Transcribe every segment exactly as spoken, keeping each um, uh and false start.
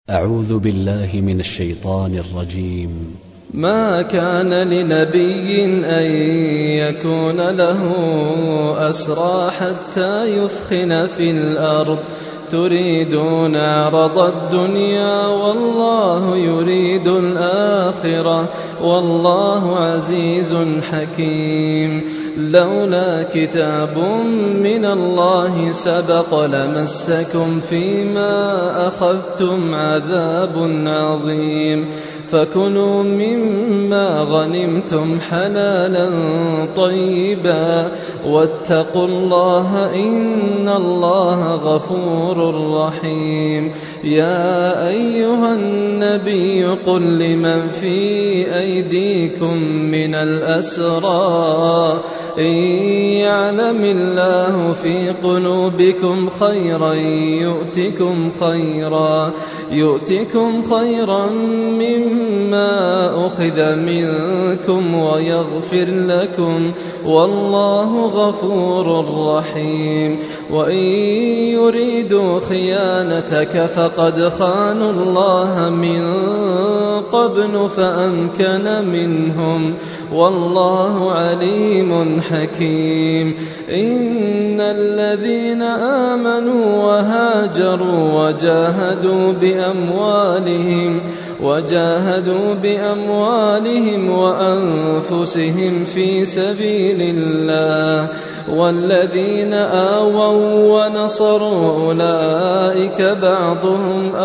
أعوذ بالله من الشيطان الرجيم. ما كان لنبي أن يكون له أسرى حتى يثخن في الأرض تريدون عرض الدنيا والله يريد الآخرة والله عزيز حكيم. لولا كتاب من الله سبق لمسكم فيما أخذتم عذاب عظيم. فكلوا مما غنمتم حلالا طيبا واتقوا الله إن الله غفور رحيم. يا أيها النبي قل لمن في أيديكم من الأسرى إن يعلم الله في قلوبكم خيرا يؤتكم خيرا يؤتكم خيرا مما أخذ منكم ويغفر لكم والله غفور رحيم. وإن يريدوا خيانتك فقد خانوا الله من قبل فأمكن منهم والله عليم حكيم. إن الذين آمنوا وهاجروا وجاهدوا بأموالهم وجاهدوا بأموالهم وأنفسهم في سبيل الله والذين آووا ونصروا أولئك بعضهم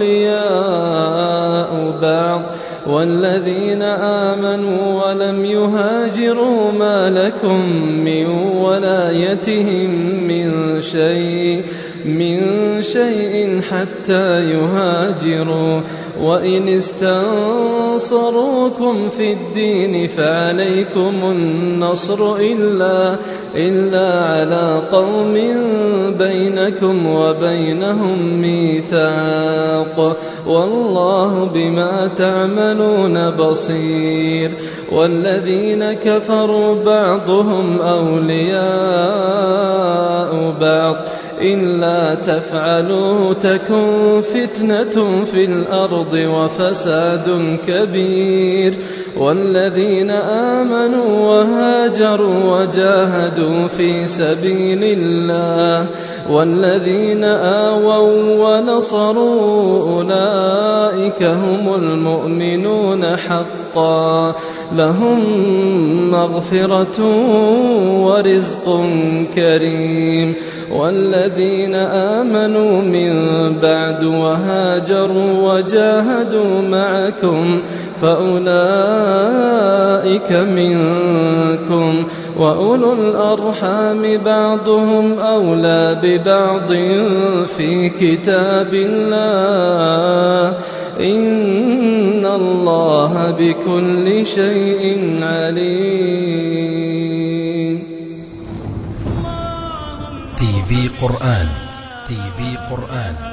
أولياء بعض والذين آمنوا ولم يهاجروا ما لكم من ولايتهم من شيء من شيء حتى يهاجروا. وإن استنصروكم في الدين فعليكم النصر إلا, إلا على قوم بينكم وبينهم ميثاق والله بما تعملون بصير. والذين كفروا بعضهم أولياء بعض إلا تفعلوا تكن فتنة في الأرض وفساد كبير. والذين آمنوا وهاجروا وجاهدوا في سبيل الله والذين آووا ونصروا أولئك هم المؤمنون حقا لهم مغفرة ورزق كريم. والذين آمنوا من بعد وهاجروا وجاهدوا معكم فأولئك منكم وأولو الأرحام بعضهم أولى ببعض في كتاب الله إن الله بكل شيء عليم. تي في قرآن تي في قرآن